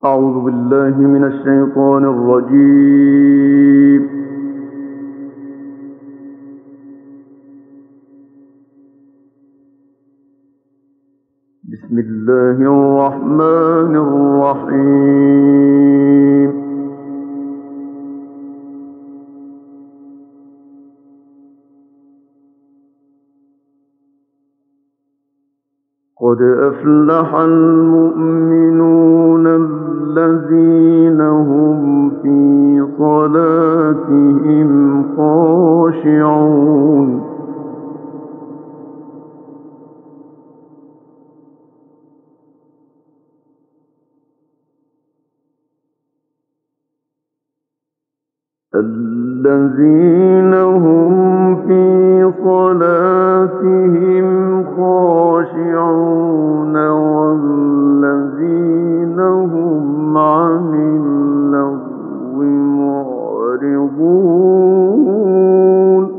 أعوذ بالله من الشيطان الرجيم. بسم الله الرحمن الرحيم. قد أفلح المؤمنون الذين هم في صلاتهم خاشعون. الذين هم في صلاتهم خاشعون والذين هم عن اللغو معرضون.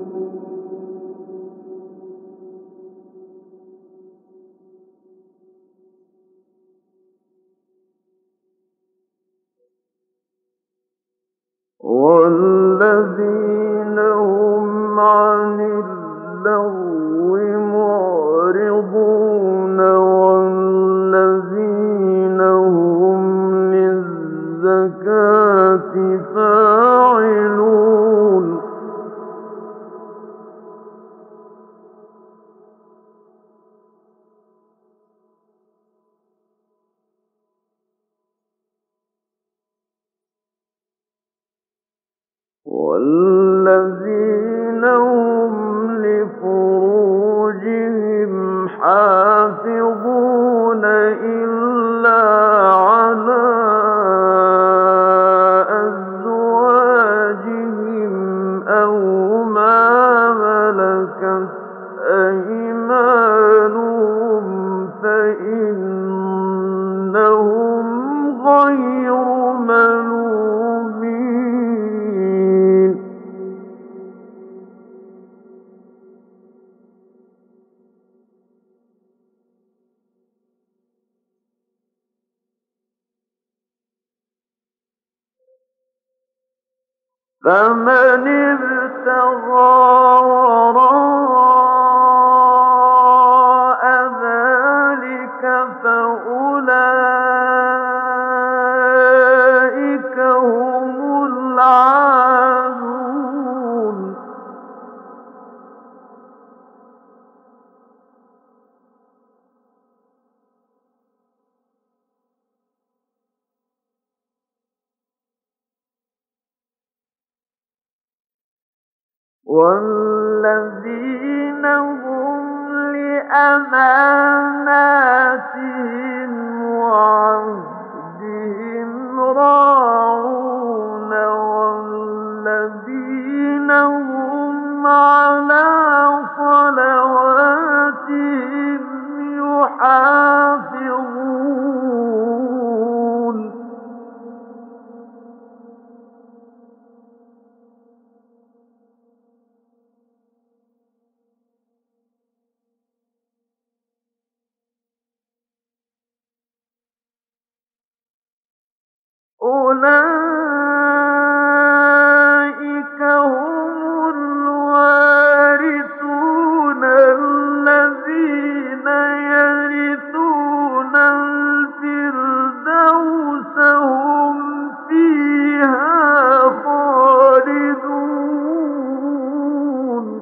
والذين هم عن اللغو معرضون والذين هم للزكاة فاعلون. والذين هم لفروجهم حافظون إلا على أزواجهم أو ما ملكت أيمانهم فإنهم غير ملومين. فمن ابتغى وراء ذلك فأولئك هم العادون. والذين هم لأماناتهم وعهدهم راعون والذين هم على صلواتهم يحافظون. أولئك هم الوارثون الذين يرثون الفردوس هم فيها خالدون.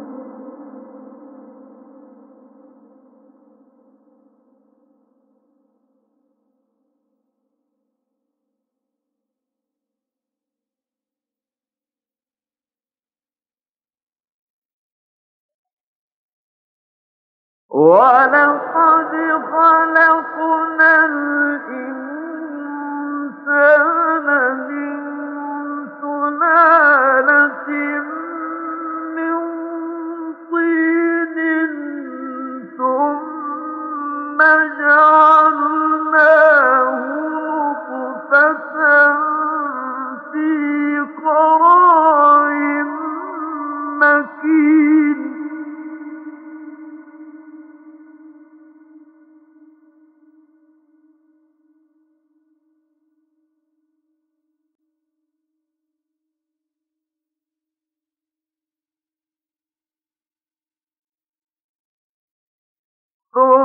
ولقد خلقنا الإنسان من سلالة من طين ثم جعلناه نطفة في قرار مكين.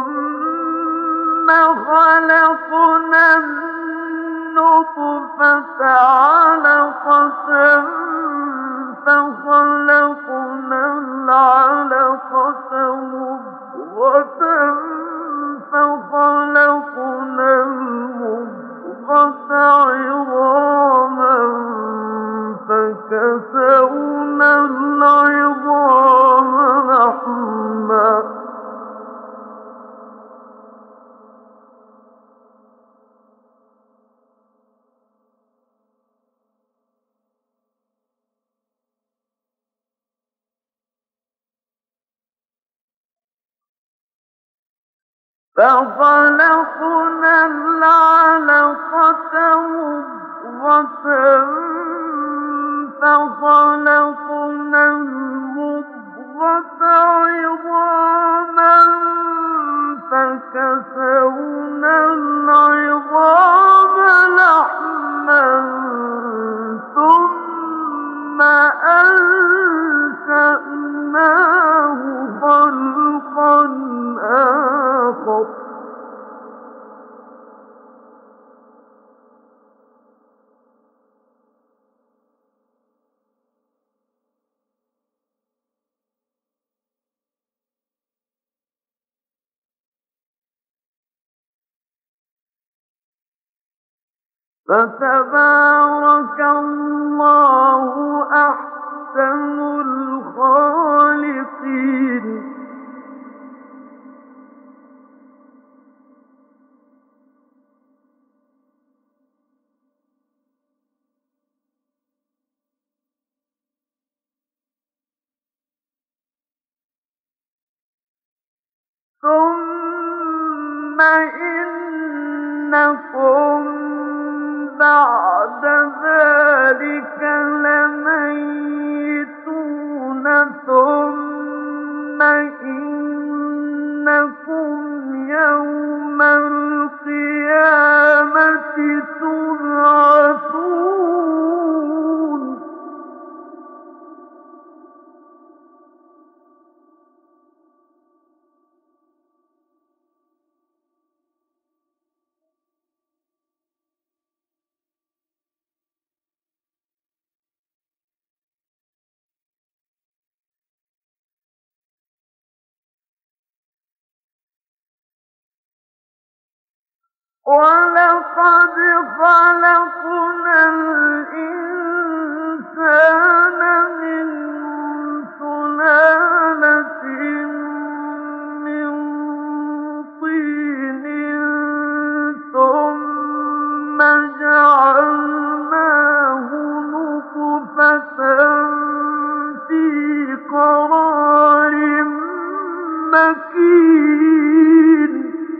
خلقنا النطفة علقة فخلقنا العلقة مضغة فخلقنا المضغة عظاما فكسونا العظام لحما فخلقنا العلقة مضغة فخلقنا المضغة عظاما فكسونا العظام لحما ثم أنشأناه خلقا آخر فتبارك الله أحسن الخالقين ثم إنكم بعد ذلك لميتون ثم إنكم يوم القيامة تبعثون ولقد خلقنا الإنسان من سلالة من طين ثم جعلناه نطفة في قرار مكين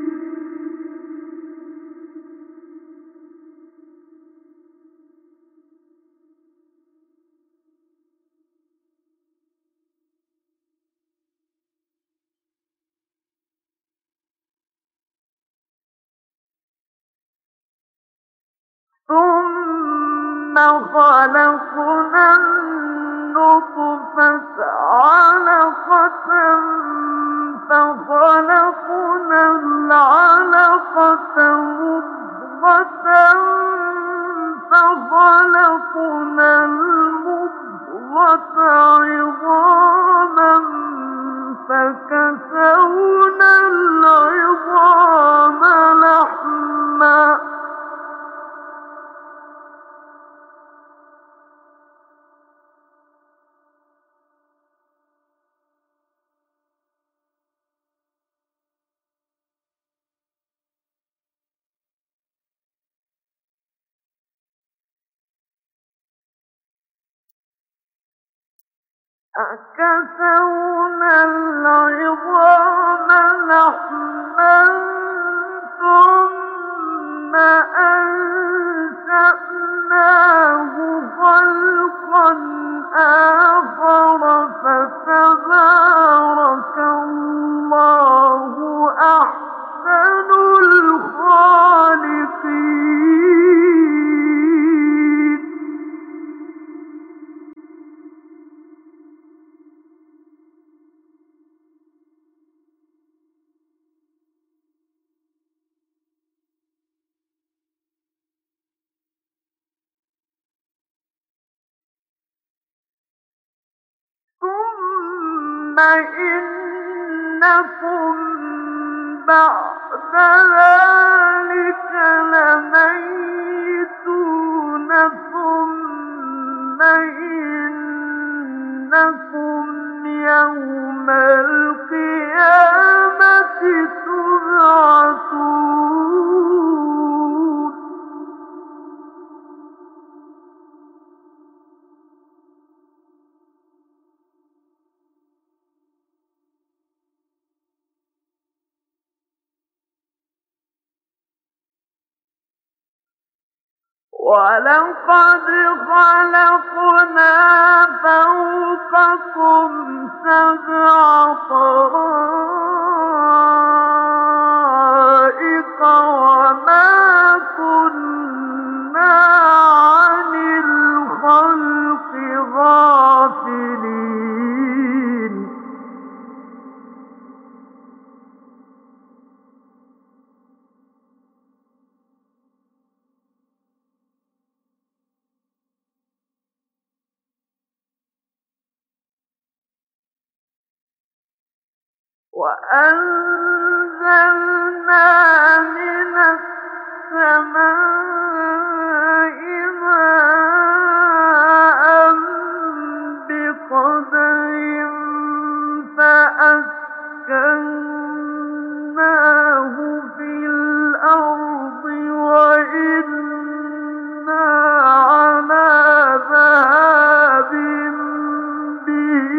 ثم خلقنا النطفة علقة فخلقنا العلقة مضغة فخلقنا المضغة عظاما فكسونا العظام لحما فكسونا العظام لحما ثم أنشأناه خلقا آخر فتبارك الله أحسن الخالقين إنكم بعد ذلك لميتون ثم إنكم يوم القيامة تبعثون ولقد خلقنا فوقكم سبع طرائق وما كنا عن الخلق غافلين وأنزلنا من السماء ماء بقدر فأسكناه في الأرض وإنا على ذهاب به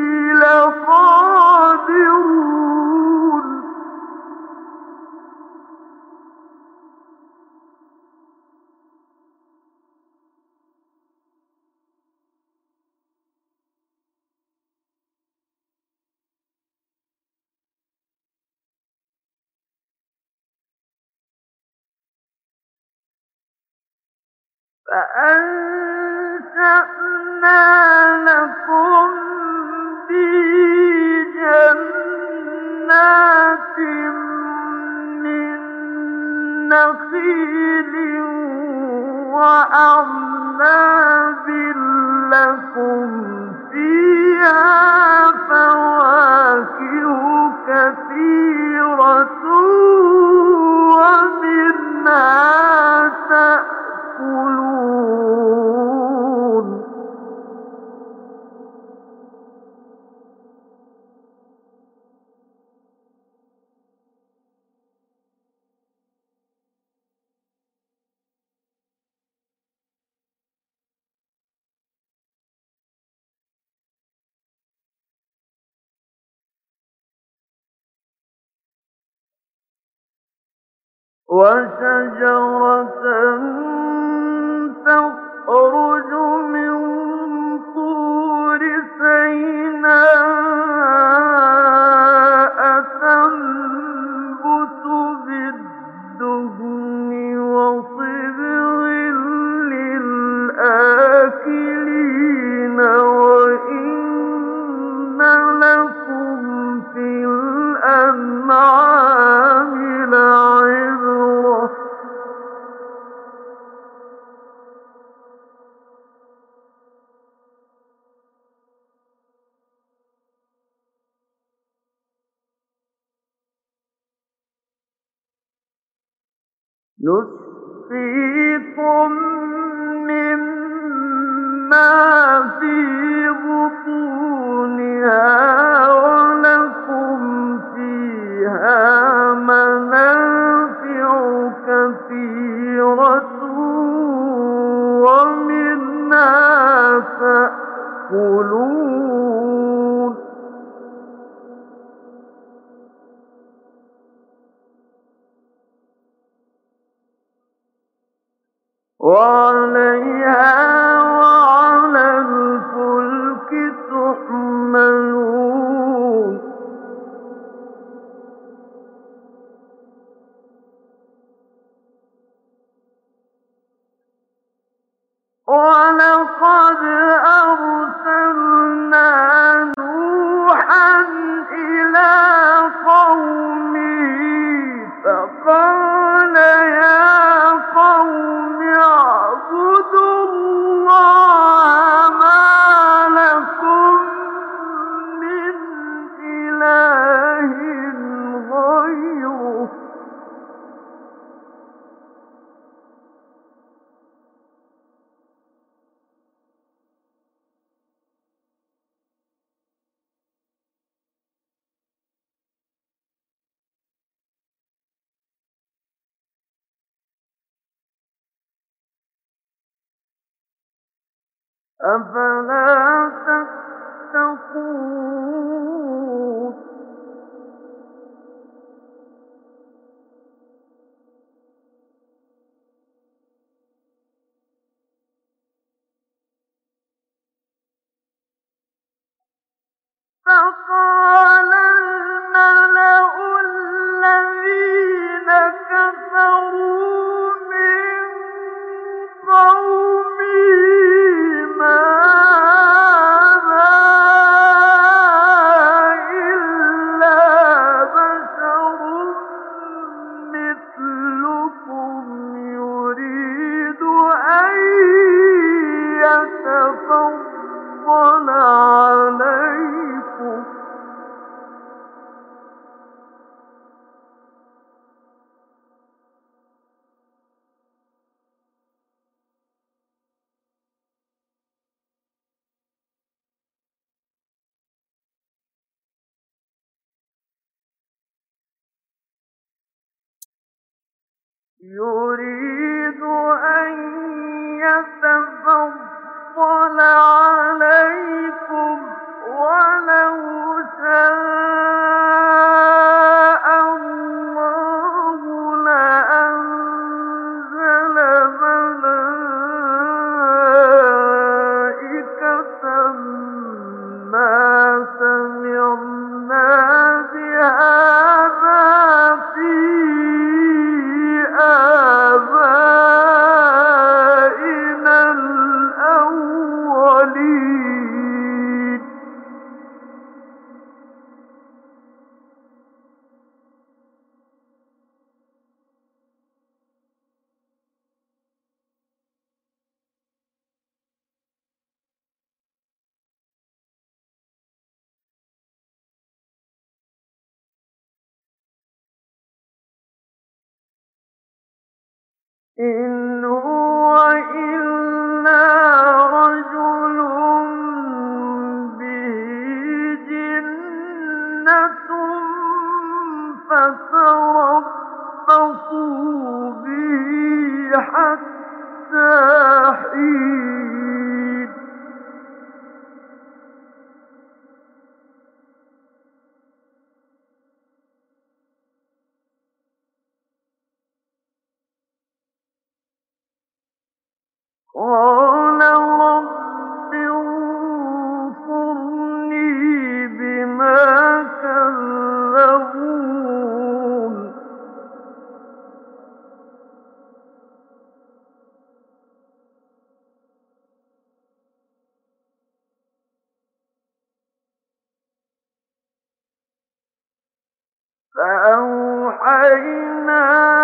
لقادرون فأنشأنا لكم به جنات من نخيل وأعناب لكم فيها فواكه كثيرة ومنها تأكلون وشجرة تخرج من طور سيناء تنبت بالدهن وصبغ للآكلين وإن لكم في الأنعام لعبرة نسقيكم مما في بطونها ولكم فيها منافع كثيرة ومنها تأكلون وعليها وعلى الفلك تحملون ولقد أرسلنا نوحا إلى قومه فقال يا قوم اعبدوا الله ما لكم من أفلا تتقون فقال الملأ الذين كفروا من قومه ما هذا إلا بشر مثلكم يريد أن يتفضل عليكم يريد أن يتفضل عليكم ولو شاء الله لأنزل ملائكة ما سمعنا بهذا في آبائنا الأولين إن هو إلا رجل به جنة فتربصوا به حتى حين قال رب انصرني بما كذبون فأوحينا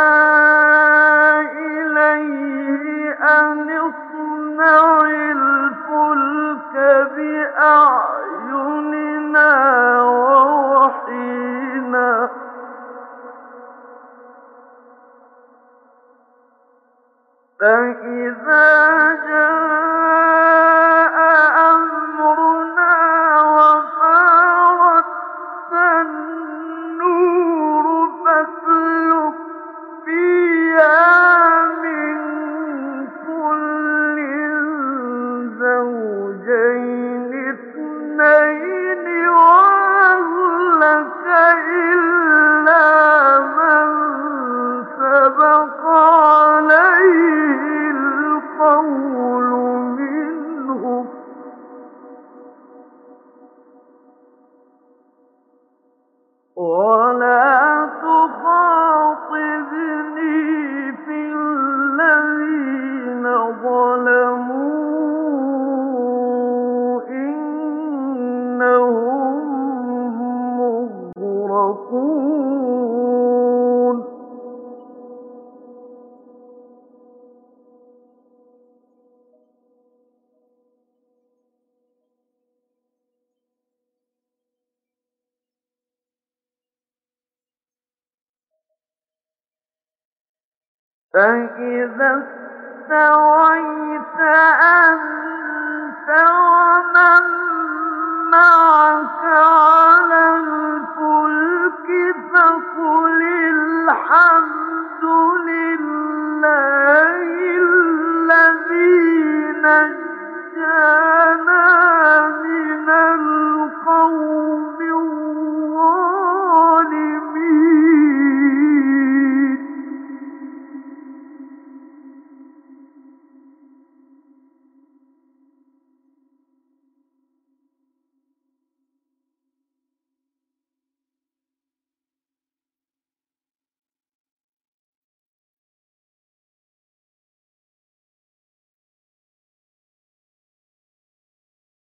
إليه أن اصنع الفلك بأعيننا ووحينا فإذا جاء أمرنا وفارت النور فاسلك فيها من كل زوجين اثنين وأهلك إلا من سبق عليه القول منهم ولا تخاطبني في الذين ظلموا إنهم مغرقون فإذا استويت أنت ومن معك على الفلك فقل الحمد لله الذي نجانا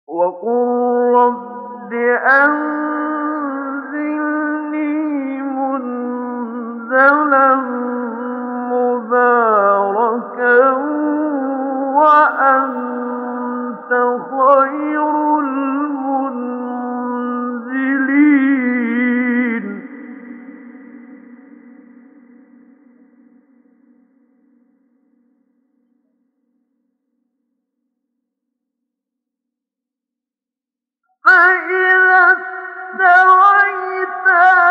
وقل رب أنزلني منزلا مباركا وأنت خير المنزلين فإذا استويت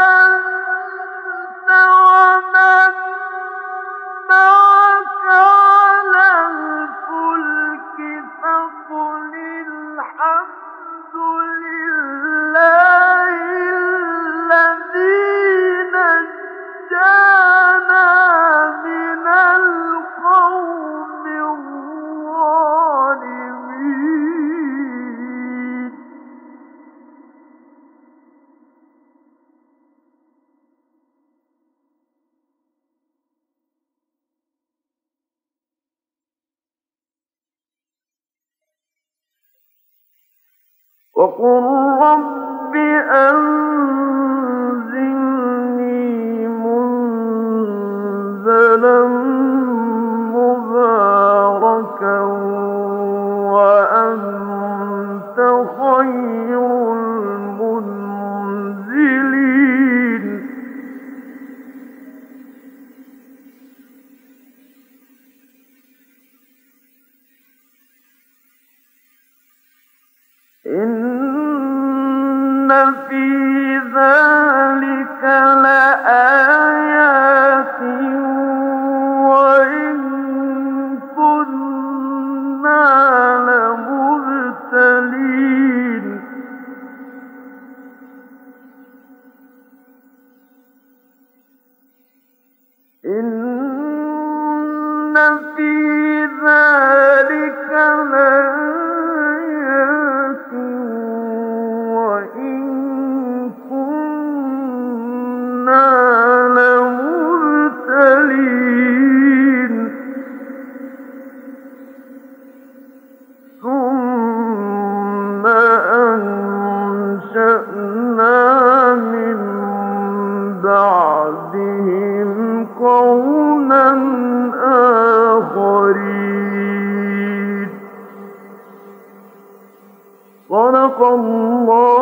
أنت ومن معك على الفلك فقل الحمد لله الذي نجانا من القوم الظالمين وقل رب أنزلني منزلا مباركا وأنت خير المنزلين إن في ذلك لآيات وإن كنا لمبتلين إن في ذلك لآيات وإن كنا لمبتلين ثم أنشأنا من بعدهم قوما آخرين صدق الله